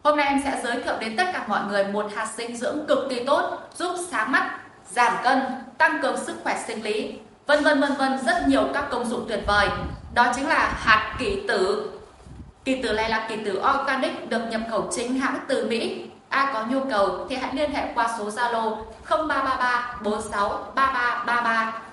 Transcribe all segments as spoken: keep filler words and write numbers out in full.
Hôm nay em sẽ giới thiệu đến tất cả mọi người một hạt dinh dưỡng cực kỳ tốt, giúp sáng mắt, giảm cân, tăng cường sức khỏe sinh lý, vân vân vân vân rất nhiều các công dụng tuyệt vời. Đó chính là hạt kỷ tử. Kỷ tử này là kỷ tử organic được nhập khẩu chính hãng từ Mỹ. Ai có nhu cầu thì hãy liên hệ qua số Zalo không ba ba ba bốn sáu ba ba ba ba.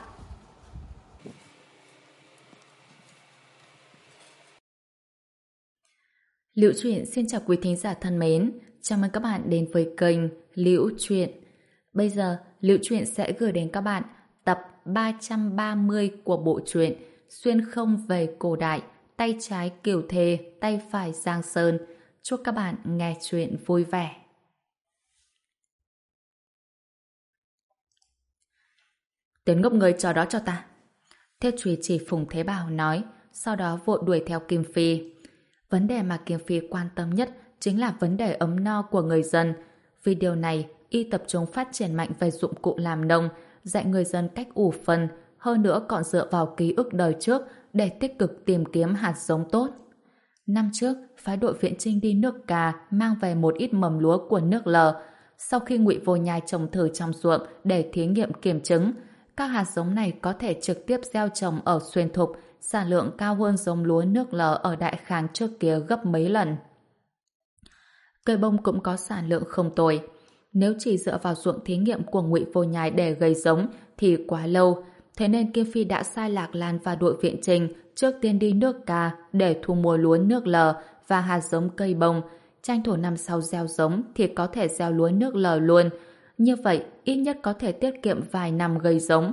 Liễu Chuyện xin chào quý thính giả thân mến, chào mừng các bạn đến với kênh Liễu Chuyện. Bây giờ, Liễu Chuyện sẽ gửi đến các bạn tập ba trăm ba mươi của bộ truyện Xuyên không về cổ đại, tay trái Kiều Thề, tay phải Giang Sơn. Chúc các bạn nghe chuyện vui vẻ. Tiến ngốc người chờ đó cho ta. Theo chúy chỉ Phùng Thế Bảo nói, sau đó vội đuổi theo Kim Phi. Vấn đề mà Kim Phi quan tâm nhất chính là vấn đề ấm no của người dân. Vì điều này, y tập trung phát triển mạnh về dụng cụ làm nông, dạy người dân cách ủ phân, hơn nữa còn dựa vào ký ức đời trước để tích cực tìm kiếm hạt giống tốt. Năm trước, phái đội viện chinh đi nước Cà mang về một ít mầm lúa của nước L. Sau khi Ngụy Vô Nhai trồng thử trong ruộng để thí nghiệm kiểm chứng, các hạt giống này có thể trực tiếp gieo trồng ở Xuyên Thục, sản lượng cao hơn giống lúa nước L ở Đại Khang trước kia gấp mấy lần. Cây bông cũng có sản lượng không tồi. Nếu chỉ dựa vào ruộng thí nghiệm của Ngụy Vô Nhai để gây giống thì quá lâu, thế nên Kim Phi đã sai Lạc Lan và đội viện trình trước tiên đi nước Ca để thu mua lúa nước L và hạt giống cây bông, tranh thủ năm sau gieo giống thì có thể gieo lúa nước L luôn. Như vậy, ít nhất có thể tiết kiệm vài năm gây giống.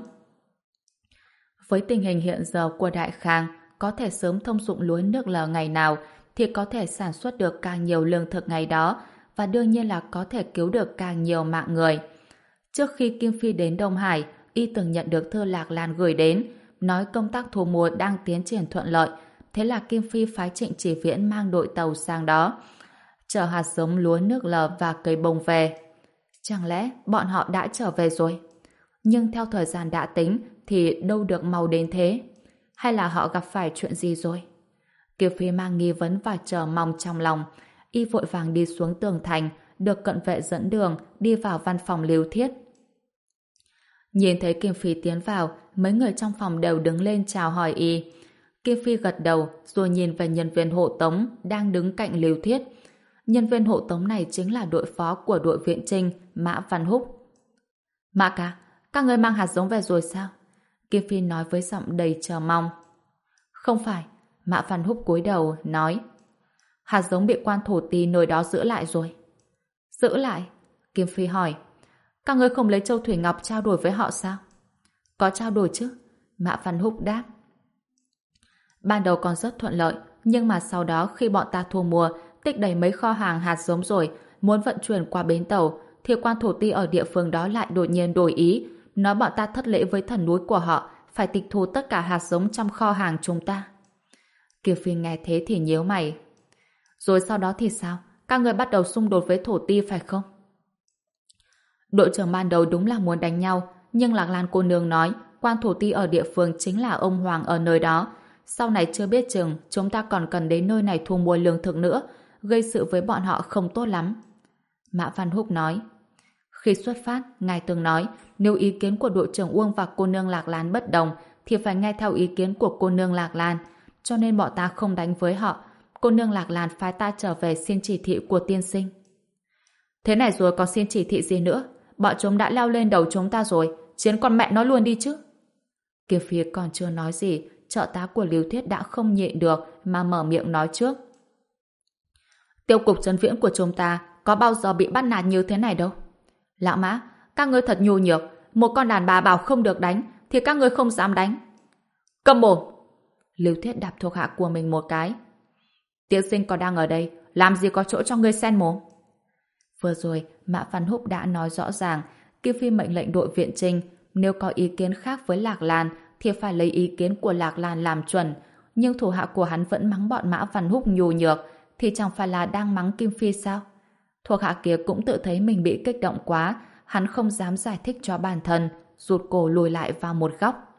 Với tình hình hiện giờ của Đại Khang, có thể sớm thông dụng lúa nước L ngày nào thì có thể sản xuất được càng nhiều lương thực ngày đó, và đương nhiên là có thể cứu được càng nhiều mạng người. Trước khi Kim Phi đến Đông Hải, y từng nhận được thư Lạc Lan gửi đến, nói công tác thu mua đang tiến triển thuận lợi, thế là Kim Phi phái Trịnh Chỉ Viễn mang đội tàu sang đó, chở hạt giống lúa nước L và cây bông về. Chẳng lẽ bọn họ đã trở về rồi? Nhưng theo thời gian đã tính thì đâu được mau đến thế. Hay là họ gặp phải chuyện gì rồi? Kiều Phi mang nghi vấn và chờ mong trong lòng. Y vội vàng đi xuống tường thành, được cận vệ dẫn đường, đi vào văn phòng Lưu Thiết. Nhìn thấy Kim Phi tiến vào, mấy người trong phòng đều đứng lên chào hỏi y. Kim Phi gật đầu, rồi nhìn về nhân viên hộ tống đang đứng cạnh Lưu Thiết. Nhân viên hộ tống này chính là đội phó của đội viện chinh, Mã Văn Húc. Mã ca, các người mang hạt giống về rồi sao? Kim Phi nói với giọng đầy chờ mong. Không phải, Mã Văn Húc cúi đầu, nói. Hạt giống bị quan thổ ti nơi đó giữ lại rồi. Giữ lại? Kim Phi hỏi. Các người không lấy châu Thủy Ngọc trao đổi với họ sao? Có trao đổi chứ? Mã Văn Húc đáp. Ban đầu còn rất thuận lợi, nhưng mà sau đó khi bọn ta thu mua, tích đầy mấy kho hàng hạt giống rồi, muốn vận chuyển qua bến tàu, thì quan thổ ti ở địa phương đó lại đột nhiên đổi ý, nói bọn ta thất lễ với thần núi của họ, phải tịch thu tất cả hạt giống trong kho hàng chúng ta. Kiều Phi nghe thế thì nhíu mày. Rồi sau đó thì sao? Các người bắt đầu xung đột với thổ ti phải không? Đội trưởng ban đầu đúng là muốn đánh nhau, nhưng Lạc Lan cô nương nói quan thổ ti ở địa phương chính là ông Hoàng ở nơi đó. Sau này chưa biết chừng chúng ta còn cần đến nơi này thu mua lương thực nữa, gây sự với bọn họ không tốt lắm. Mã Văn Húc nói. Khi xuất phát, ngài từng nói nếu ý kiến của đội trưởng Uông và cô nương Lạc Lan bất đồng thì phải nghe theo ý kiến của cô nương Lạc Lan, cho nên bọn ta không đánh với họ. Cô nương Lạc Lan phái ta trở về xin chỉ thị của tiên sinh. Thế này rồi còn xin chỉ thị gì nữa? Bọn chúng đã leo lên đầu chúng ta rồi, chiến con mẹ nó luôn đi chứ. Kiều Phi còn chưa nói gì, trợ tá của Lưu Thiết đã không nhịn được mà mở miệng nói trước. Tiêu cục trấn viễn của chúng ta có bao giờ bị bắt nạt như thế này đâu. Lão Mã, các ngươi thật nhu nhược, một con đàn bà bảo không được đánh thì các ngươi không dám đánh. Câm mồm! Lưu Thiết đạp thuộc hạ của mình một cái. Tiên sinh còn đang ở đây, làm gì có chỗ cho ngươi xen mồm. Vừa rồi Mã Văn Húc đã nói rõ ràng, Kim Phi mệnh lệnh đội viện chinh nếu có ý kiến khác với Lạc Lan thì phải lấy ý kiến của Lạc Lan làm chuẩn, nhưng thủ hạ của hắn vẫn mắng bọn Mã Văn Húc nhu nhược thì chẳng phải là đang mắng Kim Phi sao? Thuộc hạ kia cũng tự thấy mình bị kích động quá, hắn không dám giải thích cho bản thân, rụt cổ lùi lại vào một góc.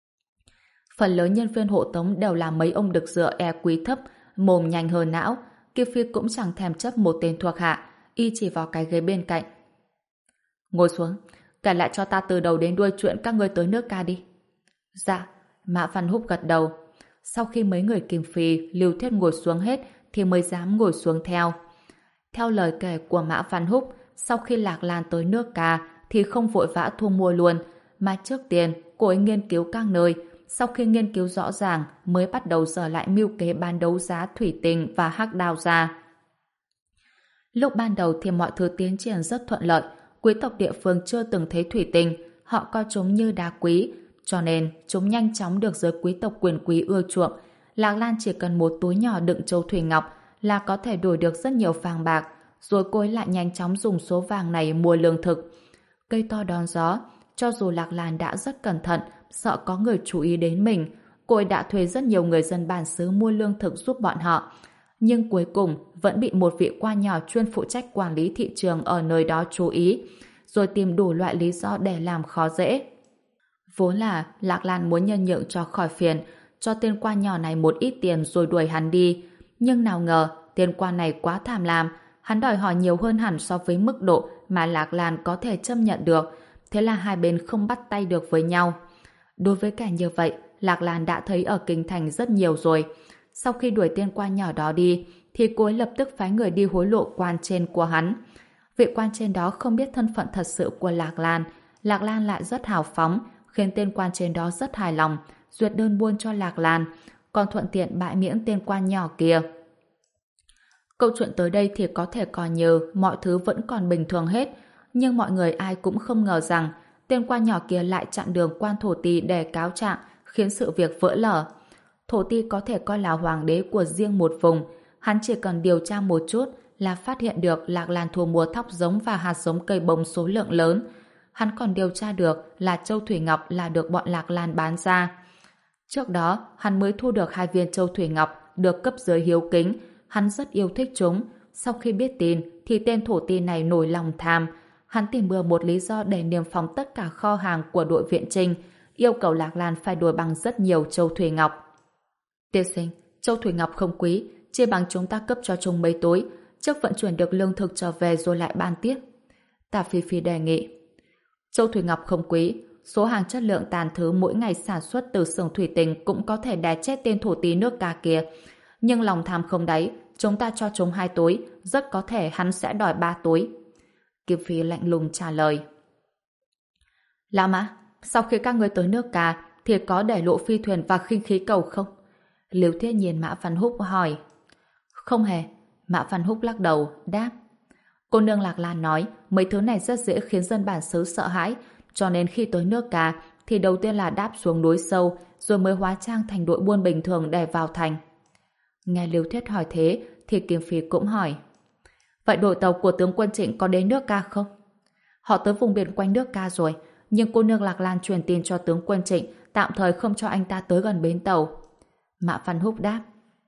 Phần lớn nhân viên hộ tống đều là mấy ông đực dựa e quý thấp, mồm nhanh hơn não. Kiều Phi cũng chẳng thèm chấp một tên thuộc hạ, y chỉ vào cái ghế bên cạnh. Ngồi xuống, kể lại cho ta từ đầu đến đuôi chuyện các ngươi tới nước Ca đi. Dạ, Mã Văn Húc gật đầu. Sau khi mấy người Kim Phi, Lưu Thiết ngồi xuống hết thì mới dám ngồi xuống theo. Theo lời kể của Mã Văn Húc, sau khi Lạc Lan tới nước Ca thì không vội vã thu mua luôn, mà trước tiên cô ấy nghiên cứu các nơi, sau khi nghiên cứu rõ ràng mới bắt đầu dở lại mưu kế bán đấu giá thủy tinh và hắc đao ra. Lúc ban đầu thì mọi thứ tiến triển rất thuận lợi, quý tộc địa phương chưa từng thấy thủy tinh, họ coi chúng như đá quý, cho nên chúng nhanh chóng được giới quý tộc quyền quý ưa chuộng. Lạc Lan chỉ cần một túi nhỏ đựng châu thủy ngọc là có thể đổi được rất nhiều vàng bạc, rồi cô ấy lại nhanh chóng dùng số vàng này mua lương thực. Cây to đón gió, cho dù Lạc Lan đã rất cẩn thận, sợ có người chú ý đến mình, cô ấy đã thuê rất nhiều người dân bản xứ mua lương thực giúp bọn họ. Nhưng cuối cùng vẫn bị một vị quan nhỏ chuyên phụ trách quản lý thị trường ở nơi đó chú ý, rồi tìm đủ loại lý do để làm khó dễ. Vốn là Lạc Lan muốn nhân nhượng cho khỏi phiền, cho tên quan nhỏ này một ít tiền rồi đuổi hắn đi. Nhưng nào ngờ, tên quan này quá tham lam, hắn đòi hỏi nhiều hơn hẳn so với mức độ mà Lạc Lan có thể chấp nhận được. Thế là hai bên không bắt tay được với nhau. Đối với cả như vậy, Lạc Lan đã thấy ở Kinh Thành rất nhiều rồi. Sau khi đuổi tên quan nhỏ đó đi, thì cô ấy lập tức phái người đi hối lộ quan trên của hắn. Vị quan trên đó không biết thân phận thật sự của Lạc Lan. Lạc Lan lại rất hào phóng, khiến tên quan trên đó rất hài lòng, duyệt đơn buôn cho Lạc Lan, còn thuận tiện bãi miễn tên quan nhỏ kia. Câu chuyện tới đây thì có thể coi như mọi thứ vẫn còn bình thường hết, nhưng mọi người ai cũng không ngờ rằng tên quan nhỏ kia lại chặn đường quan thổ ti để cáo trạng, khiến sự việc vỡ lở. Thổ ti có thể coi là hoàng đế của riêng một vùng, hắn chỉ cần điều tra một chút là phát hiện được Lạc Lan thu mua thóc giống và hạt giống cây bông số lượng lớn. Hắn còn điều tra được là châu thủy ngọc là được bọn Lạc Lan bán ra. Trước đó, hắn mới thu được hai viên châu thủy ngọc được cấp dưới hiếu kính, hắn rất yêu thích chúng. Sau khi biết tin thì tên thổ ti này nổi lòng tham, hắn tìm bừa một lý do để niêm phong tất cả kho hàng của đội viện Trinh, yêu cầu Lạc Lan phải đổi bằng rất nhiều châu thủy ngọc. Tiên sinh, châu thủy ngọc không quý, chia bằng chúng ta cấp cho chúng mấy túi, trước vận chuyển được lương thực trở về rồi lại ban tiếp. Tả Phi Phi đề nghị. Châu thủy ngọc không quý, số hàng chất lượng tàn thứ mỗi ngày sản xuất từ xưởng thủy tinh cũng có thể đè chết tên thổ tí nước Ca kia. Nhưng lòng tham không đáy, chúng ta cho chúng hai túi, rất có thể hắn sẽ đòi ba túi. Kim Phi lạnh lùng trả lời. Lão Mã, sau khi các người tới nước Ca thì có để lộ phi thuyền và khinh khí cầu không? Liêu Thiết nhìn Mã Văn Húc hỏi. Không hề. Mã Văn Húc lắc đầu, đáp. Cô nương Lạc Lan nói mấy thứ này rất dễ khiến dân bản xứ sợ hãi, cho nên khi tới nước Ca thì đầu tiên là đáp xuống núi sâu, rồi mới hóa trang thành đội buôn bình thường để vào thành. Nghe Liêu Thiết hỏi thế thì Kim Phi cũng hỏi. Vậy đội tàu của tướng quân Trịnh có đến nước Ca không? Họ tới vùng biển quanh nước Ca rồi, nhưng cô nương Lạc Lan truyền tin cho tướng quân Trịnh tạm thời không cho anh ta tới gần bến tàu. Mã Văn Húc đáp.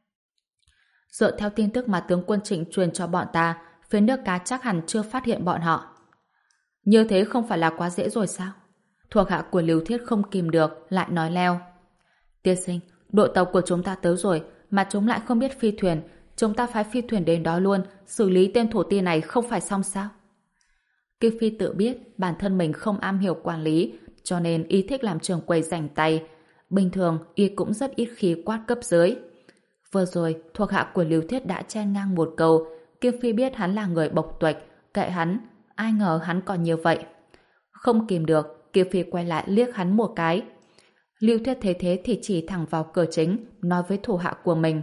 Dựa theo tin tức mà tướng quân Trịnh truyền cho bọn ta, phía nước Ca chắc hẳn chưa phát hiện bọn họ. Như thế không phải là quá dễ rồi sao? Thuộc hạ của Liêu Thiết không kìm được, lại nói leo. Tiên sinh, đội tàu của chúng ta tới rồi, mà chúng lại không biết phi thuyền. Chúng ta phái phi thuyền đến đó luôn, xử lý tên thổ ti này không phải xong sao? Kim Phi tự biết bản thân mình không am hiểu quản lý, cho nên y thích làm trưởng quầy rảnh tay. Bình thường, y cũng rất ít khi quát cấp dưới. Vừa rồi, thuộc hạ của Liêu Thiết đã chen ngang một câu. Kim Phi biết hắn là người bộc tuệch, kệ hắn, ai ngờ hắn còn như vậy. Không kìm được, Kim Phi quay lại liếc hắn một cái. Liêu Thiết thấy thế thì chỉ thẳng vào cửa chính, nói với thủ hạ của mình.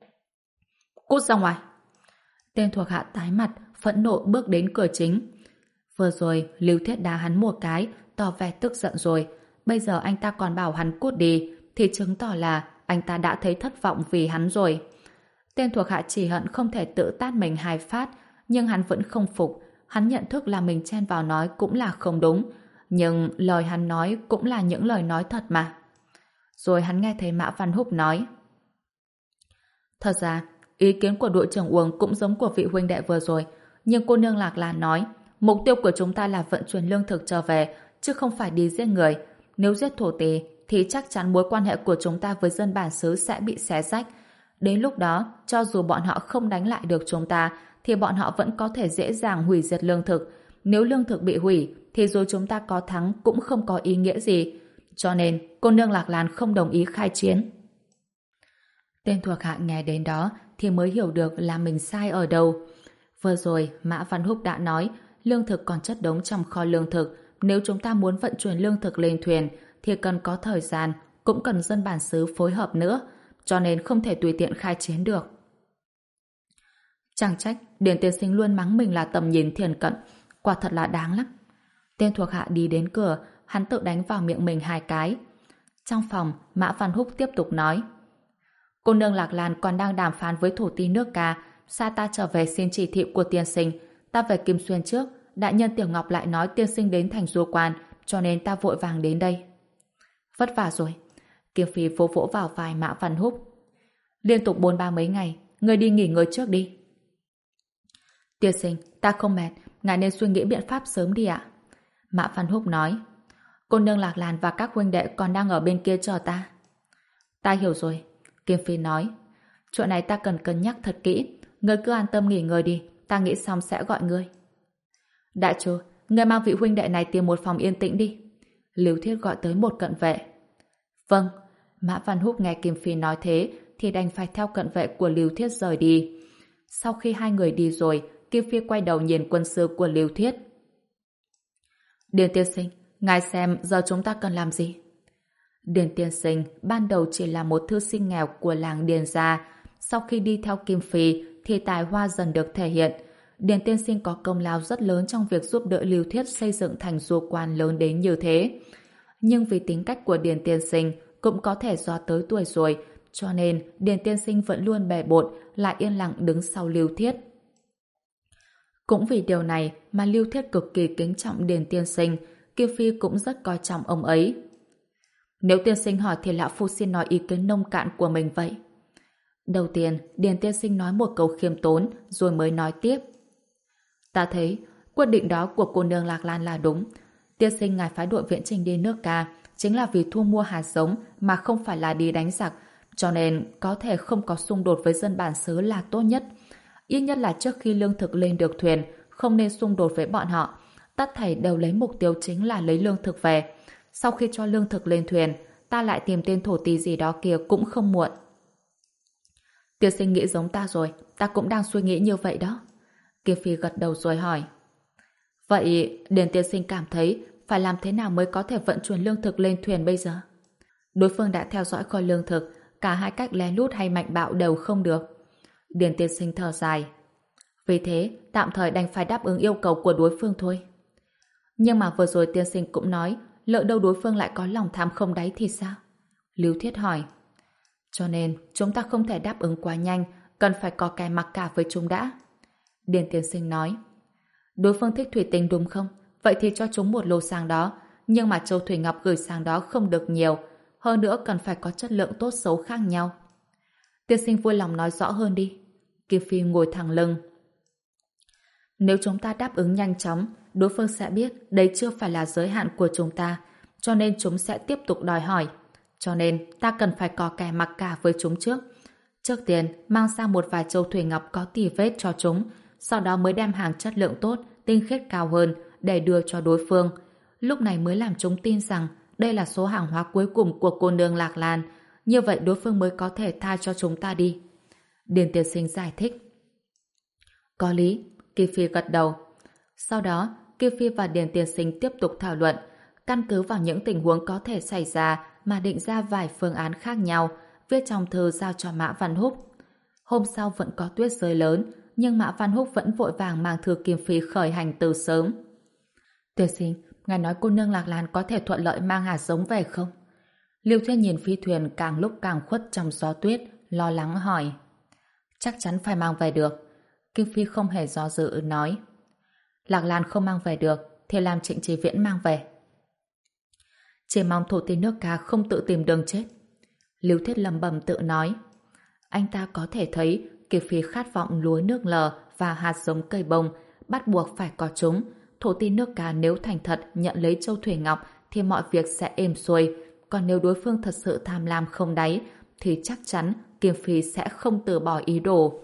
Cút ra ngoài! Tên thuộc hạ tái mặt, phẫn nộ bước đến cửa chính. Vừa rồi, Liêu Thiết đá hắn một cái, tỏ vẻ tức giận rồi. Bây giờ anh ta còn bảo hắn cút đi, thì chứng tỏ là anh ta đã thấy thất vọng vì hắn rồi. Tên thuộc hạ chỉ hận không thể tự tát mình hai phát, nhưng hắn vẫn không phục. Hắn nhận thức là mình chen vào nói cũng là không đúng, nhưng lời hắn nói cũng là những lời nói thật mà. Rồi hắn nghe thấy Mã Văn Húc nói. Thật ra, ý kiến của đội trưởng Uông cũng giống của vị huynh đệ vừa rồi, nhưng cô nương Lạc Lan nói, mục tiêu của chúng ta là vận chuyển lương thực trở về, chứ không phải đi giết người. Nếu giết thổ tỳ thì chắc chắn mối quan hệ của chúng ta với dân bản xứ sẽ bị xé rách. Đến lúc đó, cho dù bọn họ không đánh lại được chúng ta, thì bọn họ vẫn có thể dễ dàng hủy diệt lương thực. Nếu lương thực bị hủy, thì dù chúng ta có thắng cũng không có ý nghĩa gì. Cho nên, cô nương Lạc Lan không đồng ý khai chiến. Tên thuộc hạ nghe đến đó thì mới hiểu được là mình sai ở đâu. Vừa rồi, Mã Văn Húc đã nói lương thực còn chất đống trong kho lương thực. Nếu chúng ta muốn vận chuyển lương thực lên thuyền thì cần có thời gian, cũng cần dân bản xứ phối hợp nữa, cho nên không thể tùy tiện khai chiến được. Chẳng trách Điền tiên sinh luôn mắng mình là tầm nhìn thiển cận, quả thật là đáng lắm. Tên thuộc hạ đi đến cửa, hắn tự đánh vào miệng mình hai cái. Trong phòng, Mã Văn Húc tiếp tục nói: cô nương Lạc Lan còn đang đàm phán với thổ ti nước Ca, xa ta trở về xin chỉ thị của tiên sinh. Ta về Kim Xuyên trước, đại nhân Tiểu Ngọc lại nói tiên sinh đến thành Du Quan, cho nên ta vội vàng đến đây. Vất vả rồi. Kiều Phi vỗ vỗ vào vai Mã Văn Húc. Liên tục bốn ba mấy ngày, người đi nghỉ ngơi trước đi. Tiên sinh, ta không mệt, ngài nên suy nghĩ biện pháp sớm đi ạ. Mã Văn Húc nói. Cô nương Lạc Lan và các huynh đệ còn đang ở bên kia chờ ta. Ta hiểu rồi. Kim Phi nói. Chuyện này ta cần cân nhắc thật kỹ. Ngươi cứ an tâm nghỉ ngơi đi, ta nghĩ xong sẽ gọi ngươi. Đại chủ, ngươi mang vị huynh đệ này tìm một phòng yên tĩnh đi. Lưu Thiết gọi tới một cận vệ. Vâng. Mã Văn Húc nghe Kim Phi nói thế thì đành phải theo cận vệ của Lưu Thiết rời đi. Sau khi hai người đi rồi, Kim Phi quay đầu nhìn quân sư của Lưu Thiết. Điền tiên sinh, ngài xem giờ chúng ta cần làm gì? Điền tiên sinh ban đầu chỉ là một thư sinh nghèo của làng Điền gia. Sau khi đi theo Kim Phi thì tài hoa dần được thể hiện. Điền tiên sinh có công lao rất lớn trong việc giúp đỡ Lưu Thiết xây dựng thành Du Quan lớn đến như thế. Nhưng vì tính cách của Điền tiên sinh cũng có thể do tới tuổi rồi, cho nên Điền tiên sinh vẫn luôn bề bộn, lại yên lặng đứng sau Lưu Thiết. Cũng vì điều này mà Lưu Thiết cực kỳ kính trọng Điền tiên sinh, Kim Phi cũng rất coi trọng ông ấy. Nếu tiên sinh hỏi thì lão phu xin nói ý kiến nông cạn của mình vậy. Đầu tiên, Điền tiên sinh nói một câu khiêm tốn, rồi mới nói tiếp. Ta thấy, quyết định đó của cô nương Lạc Lan là đúng. Tiên sinh ngài phái đội viện chinh đi nước Ca, chính là vì thu mua hạt giống mà không phải là đi đánh giặc, cho nên có thể không có xung đột với dân bản xứ là tốt nhất. Ít nhất là trước khi lương thực lên được thuyền, không nên xung đột với bọn họ. Tất thảy đều lấy mục tiêu chính là lấy lương thực về. Sau khi cho lương thực lên thuyền, ta lại tìm tên thổ tỳ gì đó kia cũng không muộn. Tiên sinh nghĩ giống ta rồi, ta cũng đang suy nghĩ như vậy đó. Kim Phi gật đầu rồi hỏi. Vậy Điền tiên sinh cảm thấy phải làm thế nào mới có thể vận chuyển lương thực lên thuyền bây giờ? Đối phương đã theo dõi kho lương thực, cả hai cách lén lút hay mạnh bạo đều không được. Điền tiên sinh thở dài. Vì thế, tạm thời đành phải đáp ứng yêu cầu của đối phương thôi. Nhưng mà vừa rồi tiên sinh cũng nói, lỡ đâu đối phương lại có lòng tham không đáy thì sao? Lưu Thiết hỏi. Cho nên, chúng ta không thể đáp ứng quá nhanh, cần phải có cái mặc cả với chúng đã. Điền tiên sinh nói. Đối phương thích thủy tinh đúng không? Vậy thì cho chúng một lô sang đó, nhưng mà châu thủy ngọc gửi sang đó không được nhiều, hơn nữa cần phải có chất lượng tốt xấu khác nhau. Tiên sinh vui lòng nói rõ hơn đi. Kim Phi ngồi thẳng lưng. Nếu chúng ta đáp ứng nhanh chóng, đối phương sẽ biết đây chưa phải là giới hạn của chúng ta, cho nên chúng sẽ tiếp tục đòi hỏi. Cho nên ta cần phải có kẻ mặc cả với chúng trước. Trước tiên, mang sang một vài châu thủy ngọc có tì vết cho chúng, sau đó mới đem hàng chất lượng tốt, tinh khiết cao hơn để đưa cho đối phương. Lúc này mới làm chúng tin rằng đây là số hàng hóa cuối cùng của cô nương Lạc Lan, như vậy đối phương mới có thể tha cho chúng ta đi. Điền tiên sinh giải thích. Có lý, Kim Phi gật đầu. Sau đó, Kim Phi và Điền tiên sinh tiếp tục thảo luận, căn cứ vào những tình huống có thể xảy ra mà định ra vài phương án khác nhau, viết trong thư giao cho Mã Văn Húc. Hôm sau vẫn có tuyết rơi lớn, nhưng Mã Văn Húc vẫn vội vàng mang thư Kim Phi khởi hành từ sớm. Tiên sinh, ngài nói cô nương Lạc Lan có thể thuận lợi mang hạt giống về không? Lưu Thiết nhìn phi thuyền càng lúc càng khuất trong gió tuyết, lo lắng hỏi. Chắc chắn phải mang về được. Kim Phi không hề do dự nói. Lạc Lan không mang về được, thì làm Trịnh Chí Viễn mang về. Chỉ mong thổ tí nước Ca không tự tìm đường chết. Lưu Thiết lầm bầm tự nói. Anh ta có thể thấy Kim Phi khát vọng lúa nước lờ và hạt giống cây bông, bắt buộc phải có chúng. Thổ tí nước Ca nếu thành thật nhận lấy châu thủy ngọc thì mọi việc sẽ êm xuôi. Còn nếu đối phương thật sự tham lam không đáy thì chắc chắn Kim Phi sẽ không từ bỏ ý đồ.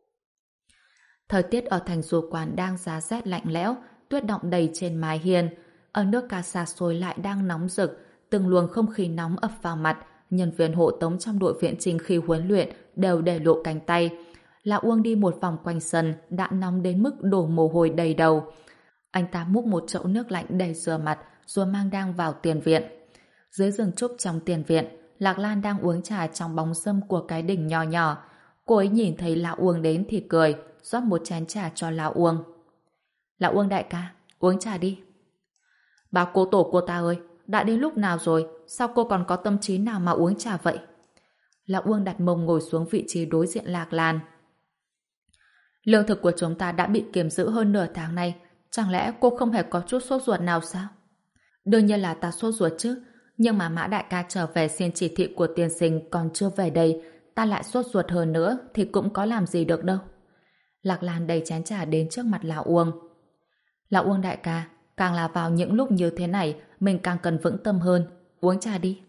Thời tiết ở thành du quan đang giá rét lạnh lẽo, tuyết đọng đầy trên mái hiên. Ở nước ca xa xôi lại đang nóng rực, từng luồng không khí nóng ập vào mặt. Nhân viên hộ tống trong đội viện trình khi huấn luyện đều để lộ cánh tay. Lão Uông đi một vòng quanh sân đã nóng đến mức đổ mồ hôi đầy đầu. Anh ta múc một chậu nước lạnh để rửa mặt rồi mang đang vào tiền viện. Dưới rừng trúc trong tiền viện, Lạc Lan đang uống trà trong bóng râm của cái đỉnh nho nhỏ. Cô ấy nhìn thấy Lão Uông đến thì cười, rót một chén trà cho Lão Uông. Lão Uông đại ca, uống trà đi. Bà cố tổ cô ta ơi, đã đến lúc nào rồi, sao cô còn có tâm trí nào mà uống trà vậy? Lão Uông đặt mông ngồi xuống vị trí đối diện Lạc Lan. Lương thực của chúng ta đã bị kiềm giữ hơn nửa tháng nay, chẳng lẽ cô không hề có chút sốt ruột nào sao? Đương nhiên là ta sốt ruột chứ, nhưng mà Mã đại ca trở về xin chỉ thị của tiên sinh còn chưa về đây, ta lại sốt ruột hơn nữa thì cũng có làm gì được đâu. Lạc Lan đầy chén trà đến trước mặt Lão Uông. Lão Uông đại ca, càng là vào những lúc như thế này, mình càng cần vững tâm hơn. Uống trà đi.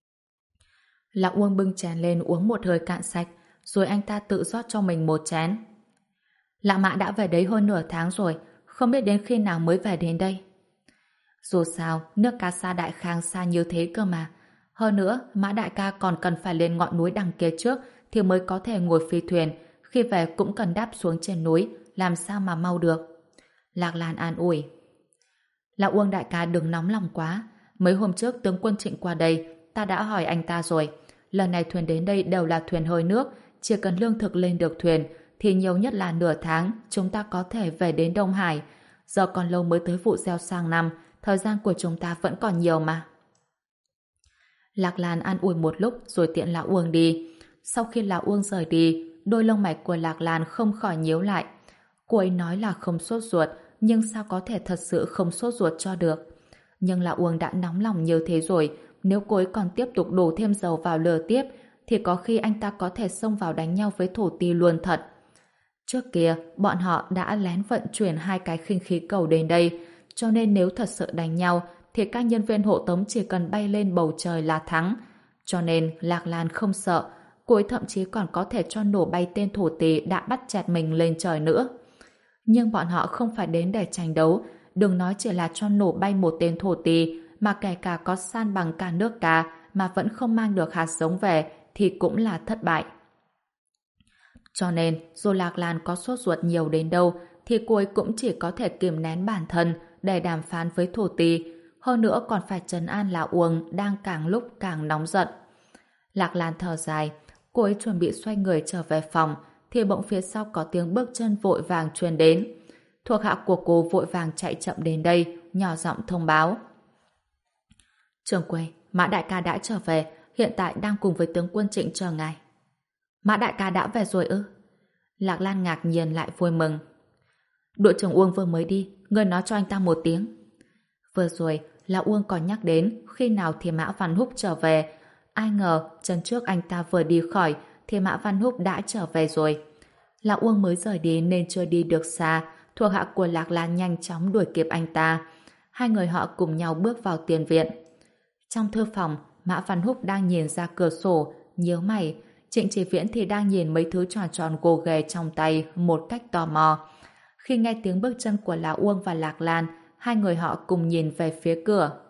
Lão Uông bưng chén lên uống một hơi cạn sạch, rồi anh ta tự rót cho mình một chén. Lạ Mã đã về đấy hơn nửa tháng rồi, không biết đến khi nào mới về đến đây. Dù sao, nước Ca Sa Đại Khang xa như thế cơ mà. Hơn nữa, Mã đại ca còn cần phải lên ngọn núi đằng kia trước thì mới có thể ngồi phi thuyền, khi về cũng cần đáp xuống trên núi, làm sao mà mau được. Lạc Lan an ủi. Lão Uông đại ca đừng nóng lòng quá. Mấy hôm trước tướng quân Trịnh qua đây, ta đã hỏi anh ta rồi. Lần này thuyền đến đây đều là thuyền hơi nước, chỉ cần lương thực lên được thuyền, thì nhiều nhất là nửa tháng chúng ta có thể về đến Đông Hải. Giờ còn lâu mới tới vụ gieo sang năm, thời gian của chúng ta vẫn còn nhiều mà. Lạc Lan an ủi một lúc rồi tiện Lão Uông đi. Sau khi Lão Uông rời đi, đôi lông mày của Lạc Lan không khỏi nhíu lại. Cô ấy nói là không sốt ruột, nhưng sao có thể thật sự không sốt ruột cho được. Nhưng Lão Uông đã nóng lòng như thế rồi, nếu cô ấy còn tiếp tục đổ thêm dầu vào lửa tiếp, thì có khi anh ta có thể xông vào đánh nhau với thổ ti luôn thật. Trước kia, bọn họ đã lén vận chuyển hai cái khinh khí cầu đến đây, cho nên nếu thật sự đánh nhau, thì các nhân viên hộ tống chỉ cần bay lên bầu trời là thắng. Cho nên Lạc Lan không sợ, cô ấy thậm chí còn có thể cho nổ bay tên thổ ti đã bắt chẹt mình lên trời nữa. Nhưng bọn họ không phải đến để tranh đấu, đừng nói chỉ là cho nổ bay một tên thổ ti, mà kể cả có san bằng cả nước Ca mà vẫn không mang được hạt giống về thì cũng là thất bại. Cho nên, dù Lạc Lan có sốt ruột nhiều đến đâu thì cô ấy cũng chỉ có thể kiềm nén bản thân để đàm phán với thổ ti, hơn nữa còn phải trấn an Lão Uông đang càng lúc càng nóng giận. Lạc Lan thở dài, cô ấy chuẩn bị xoay người trở về phòng thì bỗng phía sau có tiếng bước chân vội vàng truyền đến. Thuộc hạ của cô vội vàng chạy chậm đến đây, nhỏ giọng thông báo. Trưởng quầy, Mã đại ca đã trở về, hiện tại đang cùng với tướng quân Trịnh chờ ngài. Mã đại ca đã về rồi ư? Lạc Lan ngạc nhiên lại vui mừng. Đội trưởng Uông vừa mới đi, ngươi nói cho anh ta một tiếng. Vừa rồi, Lão Uông còn nhắc đến khi nào thì Mã Văn Húc trở về. Ai ngờ, chân trước anh ta vừa đi khỏi thì Mã Văn Húc đã trở về rồi. Lão Uông mới rời đi nên chưa đi được xa, thuộc hạ của Lạc Lan nhanh chóng đuổi kịp anh ta. Hai người họ cùng nhau bước vào tiền viện. Trong thư phòng, Mã Văn Húc đang nhìn ra cửa sổ, nhíu mày. Trịnh Chỉ Viễn thì đang nhìn mấy thứ tròn tròn gồ ghề trong tay một cách tò mò. Khi nghe tiếng bước chân của Lão Uông và Lạc Lan, hai người họ cùng nhìn về phía cửa.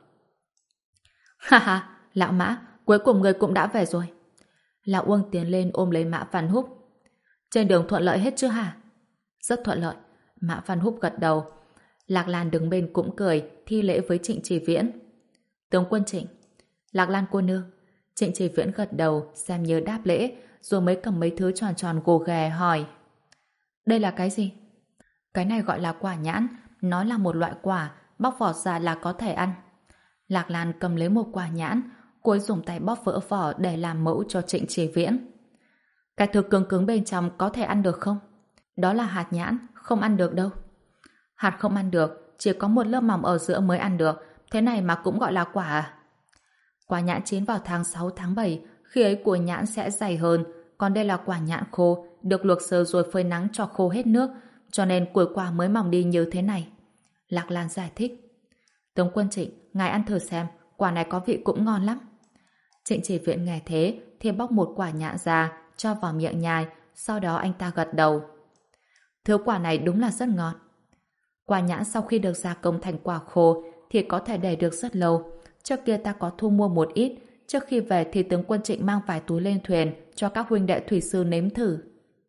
Ha ha, Lão Mã, cuối cùng người cũng đã về rồi. Lão Uông tiến lên ôm lấy Mã Văn Húc. Trên đường thuận lợi hết chưa hả? Rất thuận lợi. Mã Văn Húc gật đầu. Lạc Lan đứng bên cũng cười, thi lễ với Trịnh Chỉ Viễn. Tướng quân Trịnh. Lạc Lan cô nương. Trịnh Chỉ Viễn gật đầu, xem như đáp lễ, rồi mới cầm mấy thứ tròn tròn gồ ghề hỏi. Đây là cái gì? Cái này gọi là quả nhãn, nó là một loại quả, bóc vỏ ra là có thể ăn. Lạc Lan cầm lấy một quả nhãn, cô ấy dùng tay bóp vỡ vỏ để làm mẫu cho Trịnh Chỉ Viễn. Cái thứ cứng cứng bên trong có thể ăn được không? Đó là hạt nhãn, không ăn được đâu. Hạt không ăn được, chỉ có một lớp mỏng ở giữa mới ăn được, thế này mà cũng gọi là quả à? Quả nhãn chín vào tháng sáu tháng bảy, khi ấy của nhãn sẽ dày hơn, còn đây là quả nhãn khô, được luộc sơ rồi phơi nắng cho khô hết nước, cho nên cuối quả mới mỏng đi như thế này. Lạc Lan giải thích. Tướng quân Trịnh, ngài ăn thử xem, quả này có vị cũng ngon lắm. Trịnh Chỉ Viễn nghe thế thì bóc một quả nhãn ra, cho vào miệng nhai, sau đó anh ta gật đầu. Thứ quả này đúng là rất ngọt. Quả nhãn sau khi được gia công thành quả khô thì có thể để được rất lâu. Trước kia ta có thu mua một ít, trước khi về thì tướng quân Trịnh mang vài túi lên thuyền cho các huynh đệ thủy sư nếm thử.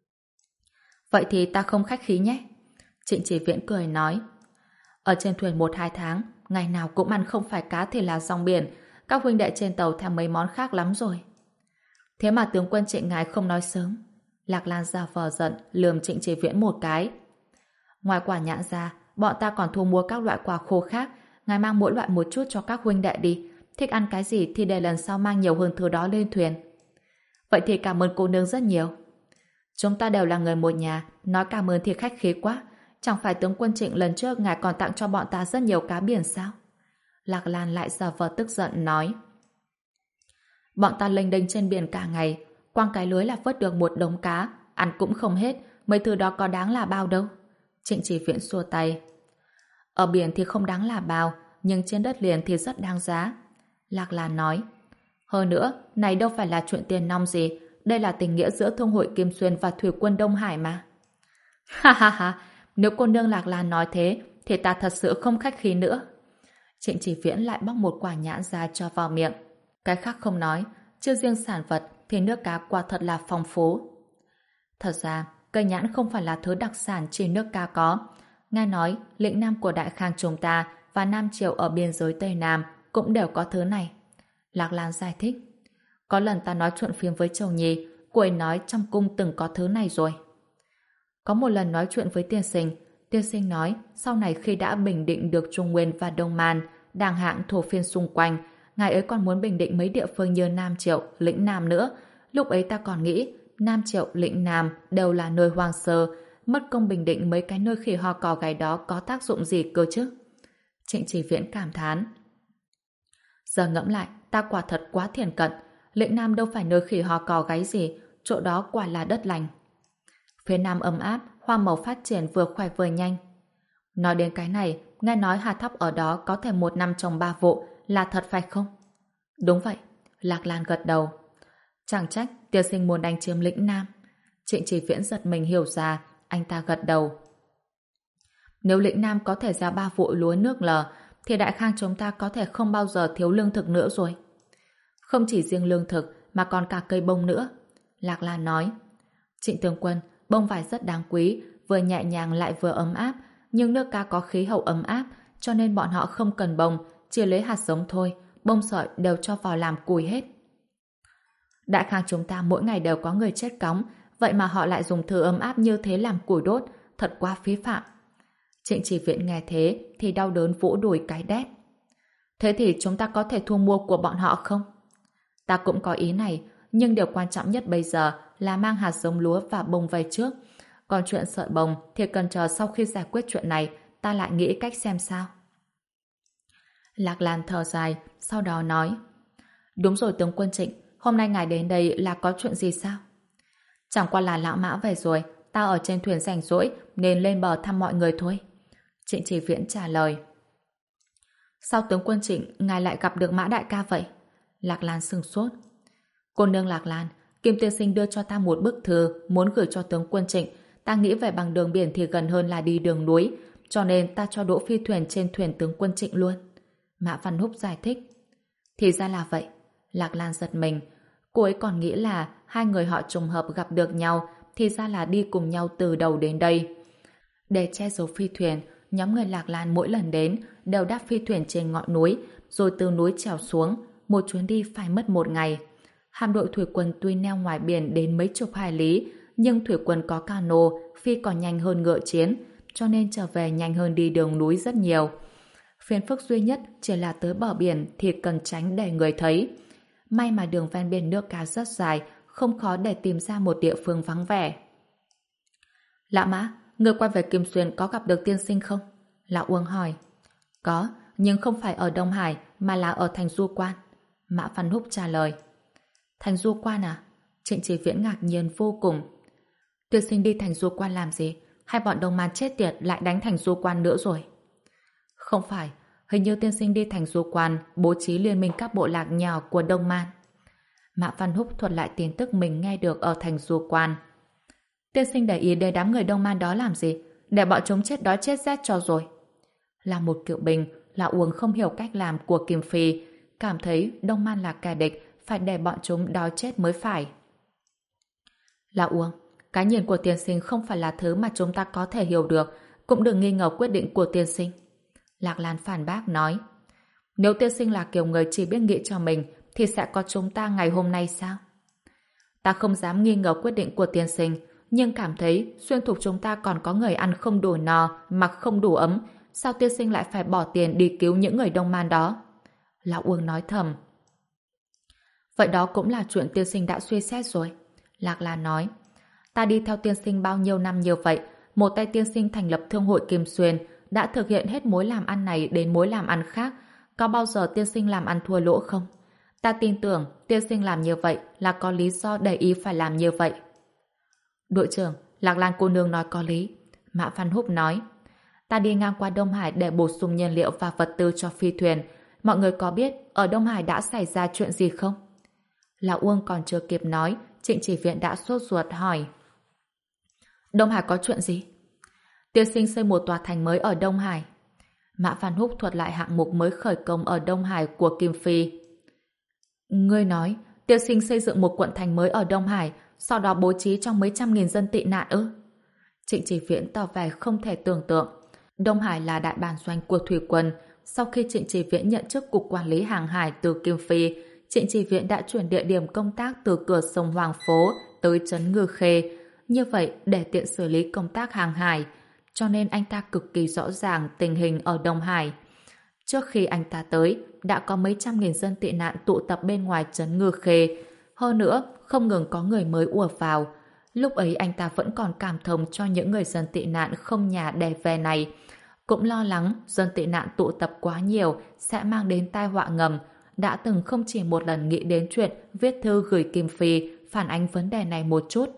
Vậy thì ta không khách khí nhé. Trịnh Chỉ Viễn cười nói. Ở trên thuyền một hai tháng, ngày nào cũng ăn không phải cá thì là rong biển. Các huynh đệ trên tàu thèm mấy món khác lắm rồi. Thế mà tướng quân Trịnh ngài không nói sớm. Lạc Lan giả vờ giận, lườm Trịnh Chỉ Viễn một cái. Ngoài quả nhãn ra, bọn ta còn thu mua các loại quả khô khác. Ngài mang mỗi loại một chút cho các huynh đệ đi. Thích ăn cái gì thì để lần sau mang nhiều hơn thứ đó lên thuyền. Vậy thì cảm ơn cô nương rất nhiều. Chúng ta đều là người một nhà, nói cảm ơn thì khách khí quá. Chẳng phải tướng quân Trịnh lần trước ngài còn tặng cho bọn ta rất nhiều cá biển sao? Lạc Lan lại giả vờ tức giận nói. Bọn ta lênh đênh trên biển cả ngày, quăng cái lưới là vớt được một đống cá, ăn cũng không hết, mấy thứ đó có đáng là bao đâu. Trịnh Chỉ Viễn xua tay. Ở biển thì không đáng là bao, nhưng trên đất liền thì rất đáng giá. Lạc Lan nói. Hơn nữa, này đâu phải là chuyện tiền nong gì, đây là tình nghĩa giữa Thương hội Kim Xuyên và Thủy quân Đông Hải mà. Ha ha ha, nếu cô nương Lạc Lan nói thế, thì ta thật sự không khách khí nữa. Trịnh Chỉ Viễn lại bóc một quả nhãn ra cho vào miệng. Cái khác không nói, chưa riêng sản vật thì nước cá quả thật là phong phú. Thật ra, cây nhãn không phải là thứ đặc sản chỉ nước cá có. Nghe nói, lĩnh Nam của Đại Khang chúng ta và Nam Triều ở biên giới Tây Nam cũng đều có thứ này. Lạc Lan giải thích. Có lần ta nói chuyện phim với Châu Nhi, cô ấy nói trong cung từng có thứ này rồi. Có một lần nói chuyện với tiên sinh, tiên sinh nói sau này khi đã bình định được Trung Nguyên và Đông Man, đàng hạng thổ phiên xung quanh, ngài ấy còn muốn bình định mấy địa phương như Nam Triệu, lĩnh Nam nữa. Lúc ấy ta còn nghĩ Nam Triệu, lĩnh Nam đều là nơi hoang sơ, mất công bình định mấy cái nơi khỉ ho cò gáy đó có tác dụng gì cơ chứ? Trịnh Chỉ Viễn cảm thán. Giờ ngẫm lại, ta quả thật quá thiển cận. Lĩnh Nam đâu phải nơi khỉ ho cò gáy gì, chỗ đó quả là đất lành. Phía Nam ấm áp, hoa màu phát triển vừa khỏe vừa nhanh. Nói đến cái này, nghe nói hạt thóc ở đó có thể một năm trồng ba vụ, là thật phải không? Đúng vậy, Lạc Lan gật đầu. Chẳng trách tiên sinh muốn đánh chiếm lĩnh Nam. Trịnh Chỉ Viễn giật mình hiểu ra, anh ta gật đầu. Nếu lĩnh Nam có thể ra ba vụ lúa nước lờ, thì Đại Khang chúng ta có thể không bao giờ thiếu lương thực nữa rồi. Không chỉ riêng lương thực, mà còn cả cây bông nữa. Lạc Lan nói. Trịnh tướng quân, bông vải rất đáng quý, vừa nhẹ nhàng lại vừa ấm áp, nhưng nước cá có khí hậu ấm áp, cho nên bọn họ không cần bông, chỉ lấy hạt giống thôi, bông sợi đều cho vào làm củi hết. Đại Khang chúng ta mỗi ngày đều có người chết cóng, vậy mà họ lại dùng thứ ấm áp như thế làm củi đốt, thật quá phí phạm. Trịnh Chỉ Viễn nghe thế thì đau đớn vỗ đùi cái đét. Thế thì chúng ta có thể thu mua của bọn họ không? Ta cũng có ý này, nhưng điều quan trọng nhất bây giờ là mang hạt giống lúa và bông về trước. Còn chuyện sợi bông thì cần chờ sau khi giải quyết chuyện này, ta lại nghĩ cách xem sao. Lạc Lan thở dài, sau đó nói. Đúng rồi tướng quân Trịnh, hôm nay ngài đến đây là có chuyện gì sao? Chẳng qua là lão Mã về rồi, ta ở trên thuyền rảnh rỗi nên lên bờ thăm mọi người thôi. Trịnh Chỉ Viễn trả lời. Sao tướng quân Trịnh ngài lại gặp được Mã đại ca vậy? Lạc Lan sửng sốt. Cô nương Lạc Lan, Kim tiên sinh đưa cho ta một bức thư muốn gửi cho tướng quân Trịnh. Ta nghĩ về bằng đường biển thì gần hơn là đi đường núi, cho nên ta cho đỗ phi thuyền trên thuyền tướng quân Trịnh luôn. Mã Văn Húc giải thích. Thì ra là vậy. Lạc Lan giật mình. Cô ấy còn nghĩ là hai người họ trùng hợp gặp được nhau, thì ra là đi cùng nhau từ đầu đến đây. Để che giấu phi thuyền, nhóm người Lạc Lan mỗi lần đến đều đáp phi thuyền trên ngọn núi, rồi từ núi trèo xuống. Một chuyến đi phải mất một ngày. Hạm đội thủy quân tuy neo ngoài biển đến mấy chục hải lý, nhưng thủy quân có cano, phi còn nhanh hơn ngựa chiến, cho nên trở về nhanh hơn đi đường núi rất nhiều. Phiền phức duy nhất chỉ là tới bờ biển thì cần tránh để người thấy. May mà đường ven biển nước cá rất dài, không khó để tìm ra một địa phương vắng vẻ. Lạ Mã, người quay về Kim Xuyên có gặp được tiên sinh không? Lão Uông hỏi. Có, nhưng không phải ở Đông Hải mà là ở thành Du Quan. Mã Văn Húc trả lời. Thành Du Quan à? Trịnh Chỉ Viễn ngạc nhiên vô cùng. Tiên sinh đi thành Du Quan làm gì? Hay bọn Đông Man chết tiệt lại đánh thành Du Quan nữa rồi? Không phải, hình như tiên sinh đi thành Du Quan bố trí liên minh các bộ lạc nhỏ của Đông Man. Mã Văn Húc thuật lại tin tức mình nghe được ở thành du quan. Tiên sinh để ý đến đám người Đông Man đó làm gì? Để bọn chúng chết đói chết rét cho rồi. Là một Kiệu Bình, Lão Uông không hiểu cách làm của Kim Phi, cảm thấy Đông Man là kẻ địch, phải để bọn chúng đói chết mới phải. Lão Uông, cái nhìn của tiên sinh không phải là thứ mà chúng ta có thể hiểu được, cũng đừng nghi ngờ quyết định của tiên sinh. Lạc Lan phản bác nói, nếu tiên sinh là kiểu người chỉ biết nghĩ cho mình, thì sẽ có chúng ta ngày hôm nay sao? Ta không dám nghi ngờ quyết định của tiên sinh, nhưng cảm thấy xuyên thục chúng ta còn có người ăn không đủ no, mặc không đủ ấm, sao tiên sinh lại phải bỏ tiền đi cứu những người Đông Man đó? Lão Uông nói thầm. Vậy đó cũng là chuyện tiên sinh đã suy xét rồi. Lạc Lan nói, ta đi theo tiên sinh bao nhiêu năm như vậy, một tay tiên sinh thành lập thương hội Kim Xuyên, đã thực hiện hết mối làm ăn này đến mối làm ăn khác, có bao giờ tiên sinh làm ăn thua lỗ không? Ta tin tưởng tiên sinh làm như vậy là có lý do để ý phải làm như vậy. Đội trưởng, Lạc Lan cô nương nói có lý. Mã Văn Húc nói, ta đi ngang qua Đông Hải để bổ sung nhiên liệu và vật tư cho phi thuyền. Mọi người có biết ở Đông Hải đã xảy ra chuyện gì không? Lão Uông còn chưa kịp nói, Trịnh Chỉ Viễn đã sốt ruột hỏi. Đông Hải có chuyện gì? Tiên sinh xây một tòa thành mới ở Đông Hải. Mã Văn Húc thuật lại hạng mục mới khởi công ở Đông Hải của Kim Phi. Ngươi nói, tiên sinh xây dựng một quận thành mới ở Đông Hải, sau đó bố trí trong mấy trăm nghìn dân tị nạn ư? Trịnh Chỉ Viễn tỏ vẻ không thể tưởng tượng. Đông Hải là đại bản doanh của thủy quân. Sau khi Trịnh Chỉ Viễn nhận chức cục quản lý hàng hải từ Kim Phi, Trịnh Chỉ Viễn đã chuyển địa điểm công tác từ cửa sông Hoàng Phố tới trấn Ngư Khê. Như vậy để tiện xử lý công tác hàng hải, cho nên anh ta cực kỳ rõ ràng tình hình ở Đông Hải. Trước khi anh ta tới, đã có mấy trăm nghìn dân tị nạn tụ tập bên ngoài trấn Ngư Khê. Hơn nữa, không ngừng có người mới ùa vào. Lúc ấy anh ta vẫn còn cảm thông cho những người dân tị nạn không nhà để về này. Cũng lo lắng dân tị nạn tụ tập quá nhiều sẽ mang đến tai họa ngầm. Đã từng không chỉ một lần nghĩ đến chuyện viết thư gửi Kim Phi phản ánh vấn đề này một chút.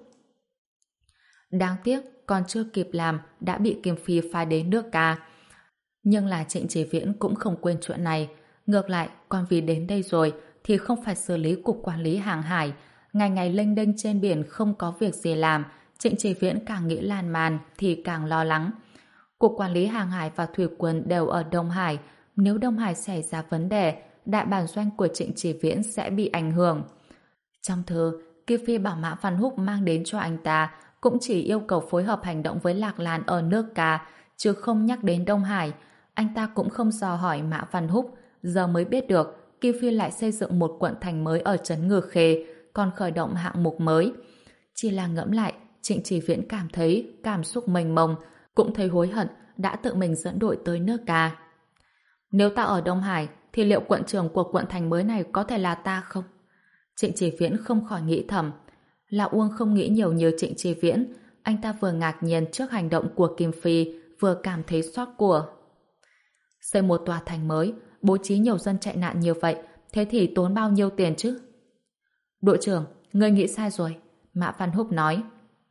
Đáng tiếc, còn chưa kịp làm đã bị Kim Phi phái đến nước Ca. Nhưng là Trịnh Chỉ Viễn cũng không quên chuyện này. Ngược lại, còn vì đến đây rồi thì không phải xử lý cục quản lý hàng hải. Ngày ngày lênh đênh trên biển không có việc gì làm, Trịnh Chỉ Viễn càng nghĩ lan man thì càng lo lắng. Cục quản lý hàng hải và thủy quân đều ở Đông Hải. Nếu Đông Hải xảy ra vấn đề, đại bản doanh của Trịnh Chỉ Viễn sẽ bị ảnh hưởng. Trong thư, Kim Phi bảo Mã Văn Húc mang đến cho anh ta cũng chỉ yêu cầu phối hợp hành động với Lạc Lan ở nước Ca, chứ không nhắc đến Đông Hải. Anh ta cũng không dò hỏi Mã Văn Húc, giờ mới biết được Kim Phi lại xây dựng một quận thành mới ở trấn Ngư Khê, còn khởi động hạng mục mới. Chỉ là ngẫm lại, Trịnh Chỉ Viễn cảm thấy cảm xúc mênh mông, cũng thấy hối hận đã tự mình dẫn đội tới nước Ca. Nếu ta ở Đông Hải, thì liệu quận trưởng của quận thành mới này có thể là ta không? Trịnh Chỉ Viễn không khỏi nghĩ thầm. Lão Uông không nghĩ nhiều như Trịnh Chỉ Viễn, anh ta vừa ngạc nhiên trước hành động của Kim Phi, vừa cảm thấy xót của. Xây một tòa thành mới, bố trí nhiều dân chạy nạn như vậy, thế thì tốn bao nhiêu tiền chứ? Đội trưởng, ngươi nghĩ sai rồi, Mã Văn Húc nói.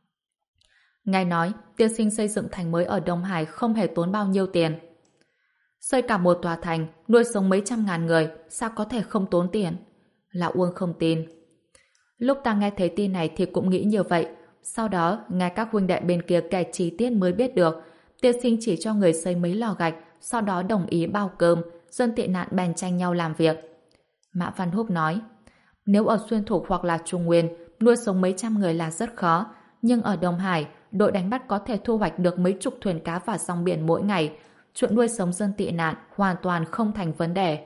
Ngài nói, tiên sinh xây dựng thành mới ở Đông Hải không hề tốn bao nhiêu tiền. Xây cả một tòa thành, nuôi sống mấy trăm ngàn người, sao có thể không tốn tiền? Lão Uông không tin. Lúc ta nghe thấy tin này thì cũng nghĩ như vậy. Sau đó, nghe các huynh đệ bên kia kể chi tiết mới biết được. Tiên sinh chỉ cho người xây mấy lò gạch, sau đó đồng ý bao cơm, dân tị nạn bèn tranh nhau làm việc. Mã Văn Húc nói, nếu ở Xuyên Thục hoặc là Trung Nguyên, nuôi sống mấy trăm người là rất khó. Nhưng ở Đông Hải, đội đánh bắt có thể thu hoạch được mấy chục thuyền cá vào rong biển mỗi ngày. Chuyện nuôi sống dân tị nạn hoàn toàn không thành vấn đề.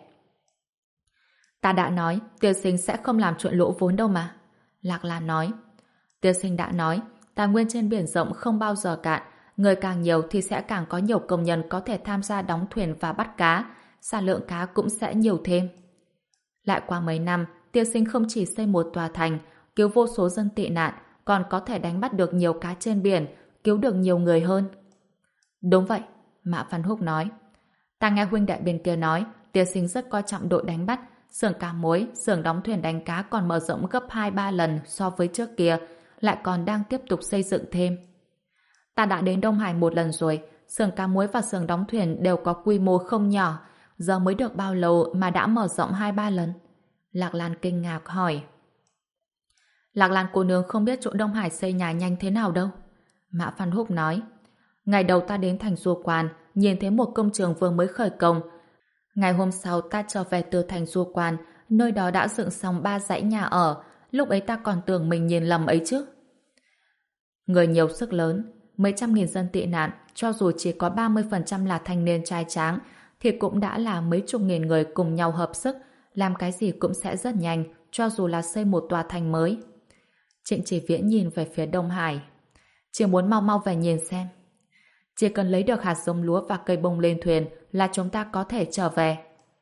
Ta đã nói, tiên sinh sẽ không làm chuyện lỗ vốn đâu mà. Lạc Lan nói, tiên sinh đã nói, tài nguyên trên biển rộng không bao giờ cạn, người càng nhiều thì sẽ càng có nhiều công nhân có thể tham gia đóng thuyền và bắt cá, sản lượng cá cũng sẽ nhiều thêm. Lại qua mấy năm, tiên sinh không chỉ xây một tòa thành, cứu vô số dân tị nạn, còn có thể đánh bắt được nhiều cá trên biển, cứu được nhiều người hơn. Đúng vậy, Mã Văn Húc nói. Ta nghe huynh đệ bên kia nói, tiên sinh rất coi trọng đội đánh bắt, xưởng cá muối, xưởng đóng thuyền đánh cá còn mở rộng gấp hai ba lần so với trước kia, lại còn đang tiếp tục xây dựng thêm. Ta đã đến Đông Hải một lần rồi, xưởng cá muối và xưởng đóng thuyền đều có quy mô không nhỏ, giờ mới được bao lâu mà đã mở rộng hai ba lần? Lạc Lan kinh ngạc hỏi. Lạc Lan cô nương không biết chỗ Đông Hải xây nhà nhanh thế nào đâu. Mã Văn Húc nói. Ngày đầu ta đến thành Du Quan, nhìn thấy một công trường vừa mới khởi công. Ngày hôm sau ta trở về từ thành Du Quan, nơi đó đã dựng xong ba dãy nhà ở. Lúc ấy ta còn tưởng mình nhìn lầm ấy chứ. Người nhiều sức lớn, mấy trăm nghìn dân tị nạn, cho dù chỉ có ba mươi phần trăm là thanh niên trai tráng, thì cũng đã là mấy chục nghìn người cùng nhau hợp sức, làm cái gì cũng sẽ rất nhanh, cho dù là xây một tòa thành mới. Trịnh Chỉ Viễn nhìn về phía Đông Hải. Chỉ muốn mau mau về nhìn xem. Chỉ cần lấy được hạt giống lúa và cây bông lên thuyền là chúng ta có thể trở về.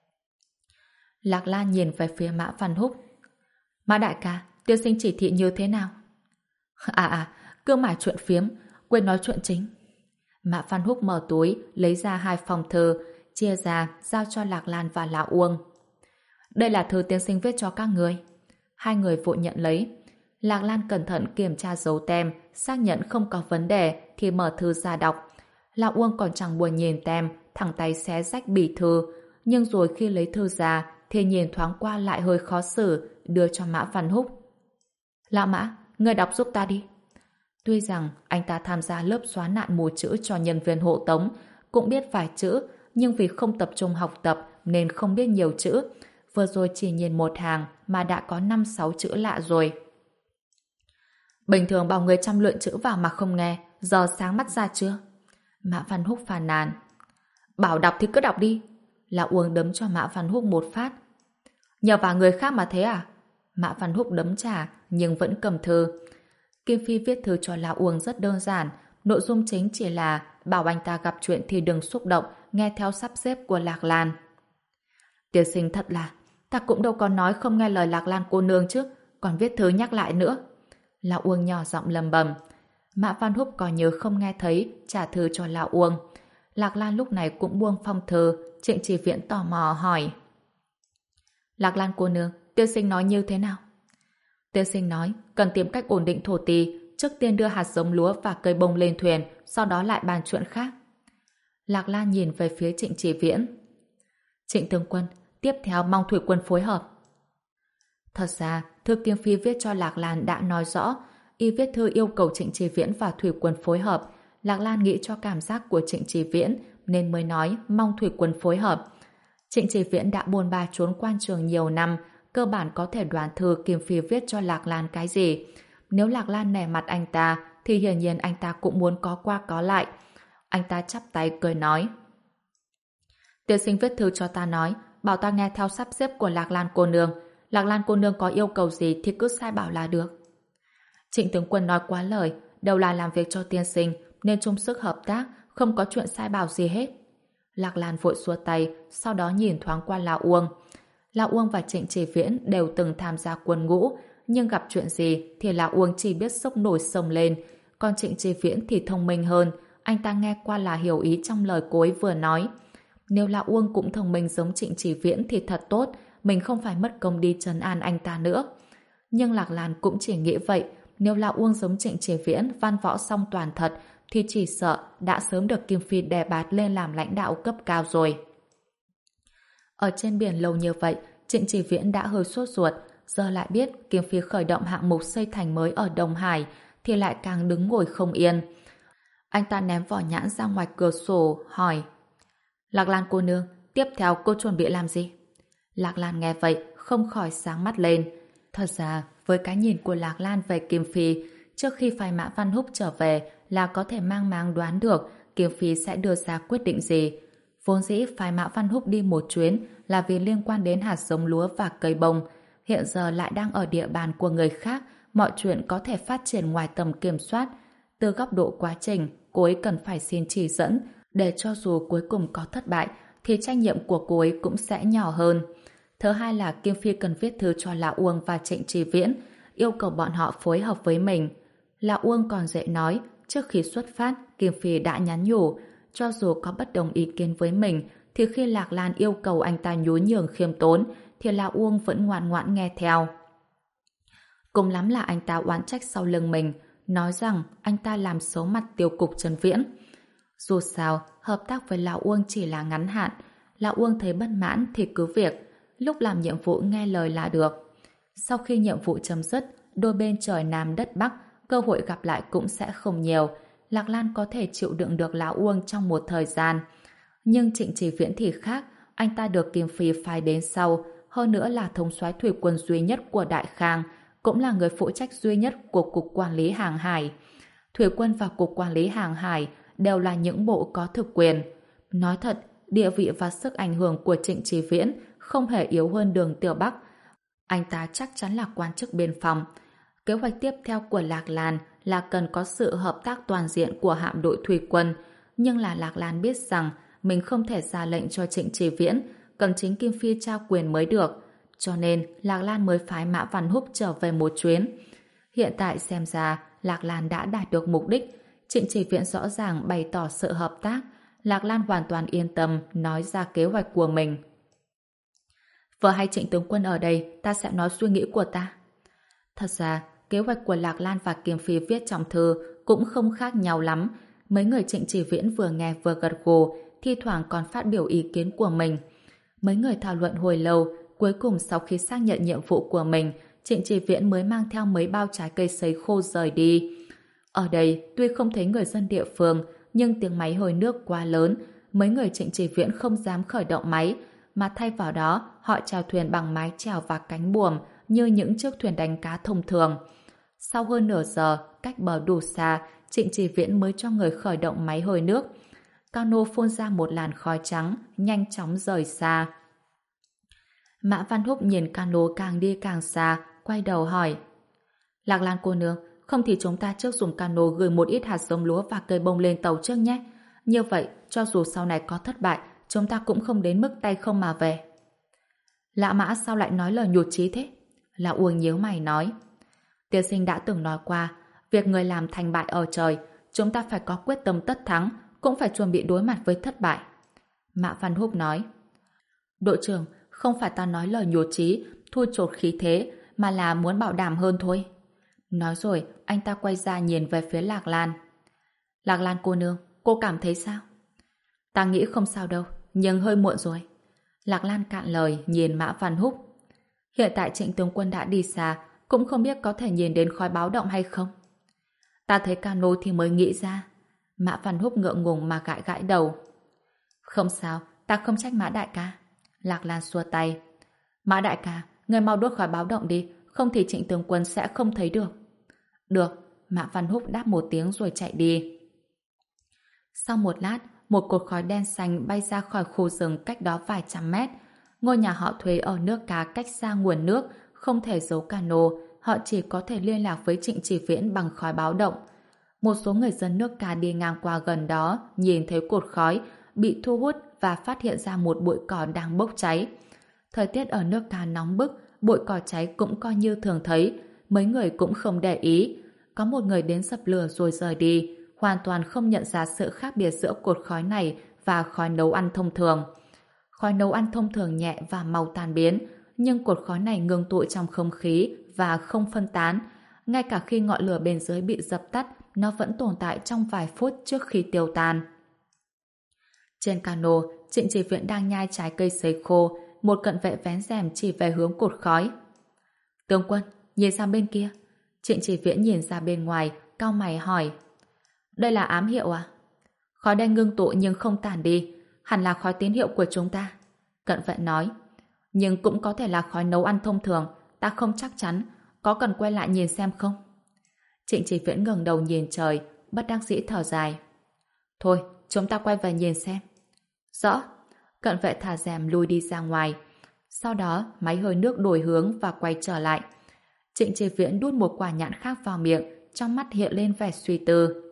Lạc Lan nhìn về phía Mã Văn Húc. Mã đại ca, tiên sinh chỉ thị như thế nào? À à, cứ mãi chuyện phiếm, quên nói chuyện chính. Mã Văn Húc mở túi, lấy ra hai phong thư, chia ra, giao cho Lạc Lan và Lão Uông. Đây là thư tiên sinh viết cho các người. Hai người vội nhận lấy. Lạc Lan cẩn thận kiểm tra dấu tem, xác nhận không có vấn đề thì mở thư ra đọc. Lão Uông còn chẳng buồn nhìn tem, thẳng tay xé rách bì thư, nhưng rồi khi lấy thư ra thì nhìn thoáng qua lại hơi khó xử, đưa cho Mã Văn Húc. Lão Mã, người đọc giúp ta đi. Tuy rằng anh ta tham gia lớp xóa nạn mù chữ cho nhân viên hộ tống, cũng biết vài chữ, nhưng vì không tập trung học tập nên không biết nhiều chữ. Vừa rồi chỉ nhìn một hàng mà đã có năm sáu chữ lạ rồi. Bình thường bảo người chăm luyện chữ vào mà không nghe, giờ sáng mắt ra chưa? Mã Văn Húc phàn nàn. Bảo đọc thì cứ đọc đi. Lão Uông đấm cho Mã Văn Húc một phát. Nhờ vào người khác mà thế à? Mã Văn Húc đấm trả nhưng vẫn cầm thư. Kim Phi viết thư cho Lão Uông rất đơn giản, nội dung chính chỉ là bảo anh ta gặp chuyện thì đừng xúc động, nghe theo sắp xếp của Lạc Lan. Tiên sinh thật là, ta cũng đâu có nói không nghe lời Lạc Lan cô nương chứ, còn viết thư nhắc lại nữa. Lão Uông nhỏ giọng lầm bầm. Mã Văn Húc coi như không nghe thấy, trả thư cho Lão Uông. Lạc Lan lúc này cũng buông phong thư. Trịnh Chỉ Viễn tò mò hỏi. Lạc Lan cô nương, tiên sinh nói như thế nào? Tiên sinh nói cần tìm cách ổn định thổ tỳ, trước tiên đưa hạt giống lúa và cây bông lên thuyền, sau đó lại bàn chuyện khác. Lạc Lan nhìn về phía Trịnh Chỉ Viễn. Trịnh tướng quân, tiếp theo mong thủy quân phối hợp. Thật ra, thư Kim Phi viết cho Lạc Lan đã nói rõ, y viết thư yêu cầu Trịnh Chỉ Viễn và thủy quân phối hợp. Lạc Lan nghĩ cho cảm giác của Trịnh Chỉ Viễn nên mới nói mong thủy quân phối hợp. Trịnh Chỉ Viễn đã buôn ba trốn quan trường nhiều năm, cơ bản có thể đoán thư Kim Phi viết cho Lạc Lan cái gì. Nếu Lạc Lan nể mặt anh ta thì hiển nhiên anh ta cũng muốn có qua có lại. Anh ta chắp tay cười nói. Tiên sinh viết thư cho ta nói, bảo ta nghe theo sắp xếp của Lạc Lan cô nương. Lạc Lan cô nương có yêu cầu gì thì cứ sai bảo là được. Trịnh tướng quân nói quá lời, đều là làm việc cho tiên sinh nên chung sức hợp tác, không có chuyện sai bảo gì hết. Lạc Lan vội xua tay, sau đó nhìn thoáng qua Lão Uông. Lão Uông và Trịnh Chỉ Viễn đều từng tham gia quân ngũ, nhưng gặp chuyện gì thì Lão Uông chỉ biết sốc nổi sông lên, còn Trịnh Chỉ Viễn thì thông minh hơn, anh ta nghe qua là hiểu ý trong lời cô ấy vừa nói. Nếu Lão Uông cũng thông minh giống Trịnh Chỉ Viễn thì thật tốt, mình không phải mất công đi trấn an anh ta nữa. Nhưng Lạc Lan cũng chỉ nghĩ vậy, nếu Lão Uông giống Trịnh Chỉ Viễn văn võ song toàn thật thì chỉ sợ đã sớm được Kim Phi đề bạt lên làm lãnh đạo cấp cao rồi. Ở trên biển lâu như vậy, Trịnh Chỉ Viễn đã hơi sốt ruột, giờ lại biết Kim Phi khởi động hạng mục xây thành mới ở Đông Hải thì lại càng đứng ngồi không yên. Anh ta ném vỏ nhãn ra ngoài cửa sổ, hỏi: Lạc Lan cô nương, tiếp theo cô chuẩn bị làm gì? Lạc Lan nghe vậy, không khỏi sáng mắt lên. Thật ra, với cái nhìn của Lạc Lan về Kim Phi, trước khi phái Mã Văn Húc trở về là có thể mang máng đoán được Kim Phi sẽ đưa ra quyết định gì. Vốn dĩ phái Mã Văn Húc đi một chuyến là vì liên quan đến hạt giống lúa và cây bông. Hiện giờ lại đang ở địa bàn của người khác, mọi chuyện có thể phát triển ngoài tầm kiểm soát. Từ góc độ quá trình, cô ấy cần phải xin chỉ dẫn, để cho dù cuối cùng có thất bại, thì trách nhiệm của cô ấy cũng sẽ nhỏ hơn. Thứ hai là Kim Phi cần viết thư cho Lão Uông và Trịnh Chỉ Viễn, yêu cầu bọn họ phối hợp với mình. Lão Uông còn dễ nói, trước khi xuất phát, Kim Phi đã nhắn nhủ, cho dù có bất đồng ý kiến với mình, thì khi Lạc Lan yêu cầu anh ta nhún nhường khiêm tốn, thì Lão Uông vẫn ngoan ngoãn nghe theo. Cùng lắm là anh ta oán trách sau lưng mình, nói rằng anh ta làm xấu mặt Tiêu cục Trần Viễn. Dù sao, hợp tác với Lão Uông chỉ là ngắn hạn. Lão Uông thấy bất mãn thì cứ việc, lúc làm nhiệm vụ nghe lời là được. Sau khi nhiệm vụ chấm dứt, đôi bên trời Nam đất Bắc, cơ hội gặp lại cũng sẽ không nhiều. Lạc Lan có thể chịu đựng được Lão Uông trong một thời gian. Nhưng Trịnh Chỉ Viễn thì khác, anh ta được Kim Phi phái đến sau, hơn nữa là thống soái thủy quân duy nhất của Đại Khang, cũng là người phụ trách duy nhất của Cục Quản lý Hàng hải. Thủy quân và Cục Quản lý Hàng hải đều là những bộ có thực quyền. Nói thật, địa vị và sức ảnh hưởng của Trịnh Chỉ Viễn không hề yếu hơn Đường Tiểu Bắc. Anh ta chắc chắn là quan chức biên phòng. Kế hoạch tiếp theo của Lạc Lan là cần có sự hợp tác toàn diện của hạm đội thủy quân, nhưng là Lạc Lan biết rằng mình không thể ra lệnh cho Trịnh Chỉ Viễn, cần chính Kim Phi trao quyền mới được. Cho nên Lạc Lan mới phái Mã Văn Húc trở về một chuyến. Hiện tại xem ra Lạc Lan đã đạt được mục đích. Trịnh Chỉ Viễn rõ ràng bày tỏ sự hợp tác. Lạc Lan hoàn toàn yên tâm nói ra kế hoạch của mình. Vợ hay Trịnh tướng quân ở đây, ta sẽ nói suy nghĩ của ta. Thật ra, kế hoạch của Lạc Lan và Kim Phi viết trong thư cũng không khác nhau lắm. Mấy người Trịnh Chỉ Viễn vừa nghe vừa gật gù, thi thoảng còn phát biểu ý kiến của mình. Mấy người thảo luận hồi lâu, cuối cùng sau khi xác nhận nhiệm vụ của mình, Trịnh Chỉ Viễn mới mang theo mấy bao trái cây sấy khô rời đi. Ở đây, tuy không thấy người dân địa phương, nhưng tiếng máy hồi nước quá lớn, mấy người Trịnh Chỉ Viễn không dám khởi động máy, mà thay vào đó, họ chèo thuyền bằng mái chèo và cánh buồm như những chiếc thuyền đánh cá thông thường. Sau hơn nửa giờ, cách bờ đủ xa, Trịnh Chỉ Viễn mới cho người khởi động máy hồi nước. Cano phun ra một làn khói trắng, nhanh chóng rời xa. Mã Văn Húc nhìn cano càng đi càng xa, quay đầu hỏi: Lạc Lan cô nương, không thì chúng ta trước dùng cano gửi một ít hạt giống lúa và cây bông lên tàu trước nhé. Như vậy, cho dù sau này có thất bại, chúng ta cũng không đến mức tay không mà về. Lạ Mã sao lại nói lời nhụt chí thế? Lão Uông nhíu mày nói: Tiên sinh đã từng nói qua, việc người làm thành bại ở trời, chúng ta phải có quyết tâm tất thắng, cũng phải chuẩn bị đối mặt với thất bại. Mã Văn Húc nói: Đội trưởng, không phải ta nói lời nhụt chí, thui chột khí thế, mà là muốn bảo đảm hơn thôi. Nói rồi, anh ta quay ra nhìn về phía Lạc Lan. Lạc Lan cô nương, cô cảm thấy sao? Ta nghĩ không sao đâu, nhưng hơi muộn rồi. Lạc Lan cạn lời nhìn Mã Văn Húc. Hiện tại Trịnh tướng quân đã đi xa, cũng không biết có thể nhìn đến khói báo động hay không. Ta thấy cano thì mới nghĩ ra. Mã Văn Húc ngượng ngùng mà gãi gãi đầu. Không sao, ta không trách Mã đại ca. Lạc Lan xua tay. Mã đại ca, người mau đốt khói báo động đi, không thì Trịnh tướng quân sẽ không thấy được. Được, Mã Văn Húc đáp một tiếng rồi chạy đi. Sau một lát, một cột khói đen xanh bay ra khỏi khu rừng cách đó vài trăm mét. Ngôi nhà họ thuê ở nước Cá cách xa nguồn nước, không thể giấu cano, họ chỉ có thể liên lạc với Trịnh Chỉ Viễn bằng khói báo động. Một số người dân nước Cá đi ngang qua gần đó, nhìn thấy cột khói, bị thu hút và phát hiện ra một bụi cỏ đang bốc cháy. Thời tiết ở nước Cá nóng bức, bụi cỏ cháy cũng coi như thường thấy, mấy người cũng không để ý. Có một người đến dập lửa rồi rời đi, hoàn toàn không nhận ra sự khác biệt giữa cột khói này và khói nấu ăn thông thường. Khói nấu ăn thông thường nhẹ và màu tan biến, nhưng cột khói này ngưng tụ trong không khí và không phân tán. Ngay cả khi ngọn lửa bên dưới bị dập tắt, nó vẫn tồn tại trong vài phút trước khi tiêu tan. Trên cano, Trịnh Chỉ Viễn đang nhai trái cây sấy khô, một cận vệ vén rèm chỉ về hướng cột khói. Tướng quân, nhìn sang bên kia. Trịnh Chỉ Viễn nhìn ra bên ngoài, cau mày hỏi. Đây là ám hiệu à? Khói đen ngưng tụ nhưng không tản đi, hẳn là khói tín hiệu của chúng ta. Cận vệ nói. Nhưng cũng có thể là khói nấu ăn thông thường, ta không chắc chắn, có cần quay lại nhìn xem không? Trịnh Chỉ Viễn ngẩng đầu nhìn trời, bất đắc dĩ thở dài. Thôi, chúng ta quay về nhìn xem. Rõ. Cận vệ thả rèm lui đi ra ngoài. Sau đó, máy hơi nước đổi hướng và quay trở lại. Trịnh Chỉ Viễn đút một quả nhãn khác vào miệng, trong mắt hiện lên vẻ suy tư.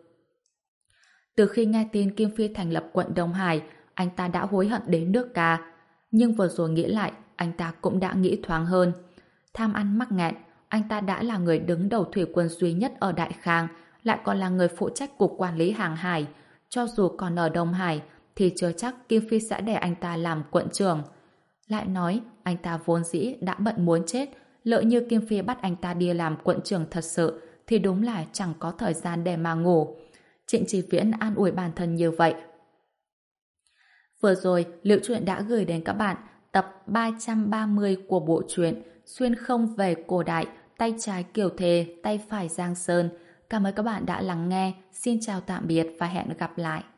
Từ khi nghe tin Kim Phi thành lập quận Đông Hải, anh ta đã hối hận đến nước Ca. Nhưng vừa rồi nghĩ lại, anh ta cũng đã nghĩ thoáng hơn. Tham ăn mắc nghẹn, anh ta đã là người đứng đầu thủy quân duy nhất ở Đại Khang, lại còn là người phụ trách cục quản lý hàng hải. Cho dù còn ở Đông Hải, thì chưa chắc Kim Phi sẽ để anh ta làm quận trưởng. Lại nói, anh ta vốn dĩ đã bận muốn chết, lỡ như Kim Phi bắt anh ta đi làm quận trưởng thật sự, thì đúng là chẳng có thời gian để mà ngủ. Trịnh Chỉ Viễn an ủi bản thân như vậy. Vừa rồi, Liệu Truyện đã gửi đến các bạn tập ba trăm ba mươi của bộ truyện Xuyên không về cổ đại, tay trái Kiều Thề, tay phải Giang Sơn. Cảm ơn các bạn đã lắng nghe. Xin chào tạm biệt và hẹn gặp lại.